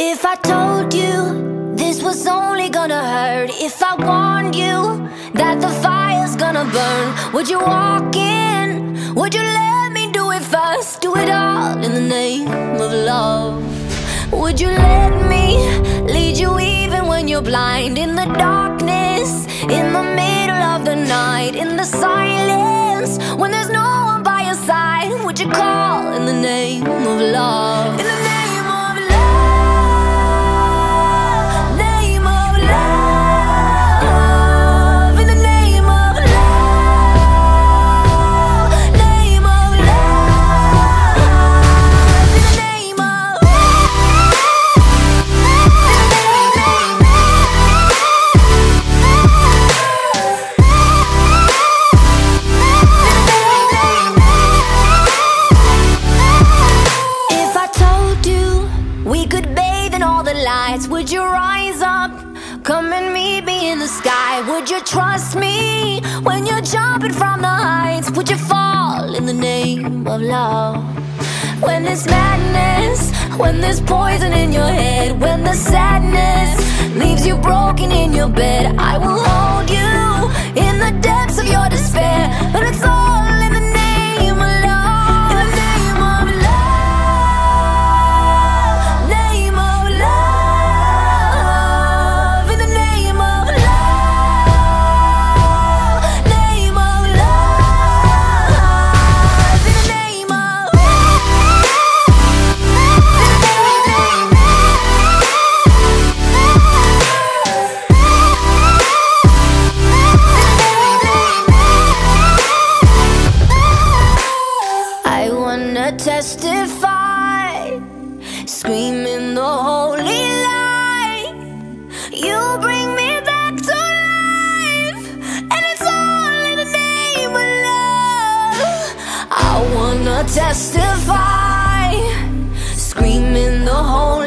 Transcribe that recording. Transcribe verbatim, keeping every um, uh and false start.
If I told you this was only gonna hurt, if I warned you that the fire's gonna burn, would you walk in? Would you let me do it first? Do it all in the name of love. Would you let me lead you even when you're blind? In the darkness, in the middle of the night, in the silence, when there's no one by your side, would you call in the name of love? In the name of love, name of love, in the name of love, name of love, in the name of If I told you we could bathe in all the lights, would you rise up? Come and meet me in the sky. Would you trust me when you're jumping from the heights? Would you fall in the name of love? When there's madness, when there's poison in your head, when the sadness leaves you broken in your bed, I will hold you in the depths of your despair. But it's all in the name of love. In the name of love, name of love, in the name of love, name of love, in the name of I wanna testify, screaming the holy light. You bring me back to life, and it's all in the name of love. I wanna testify, screaming the holy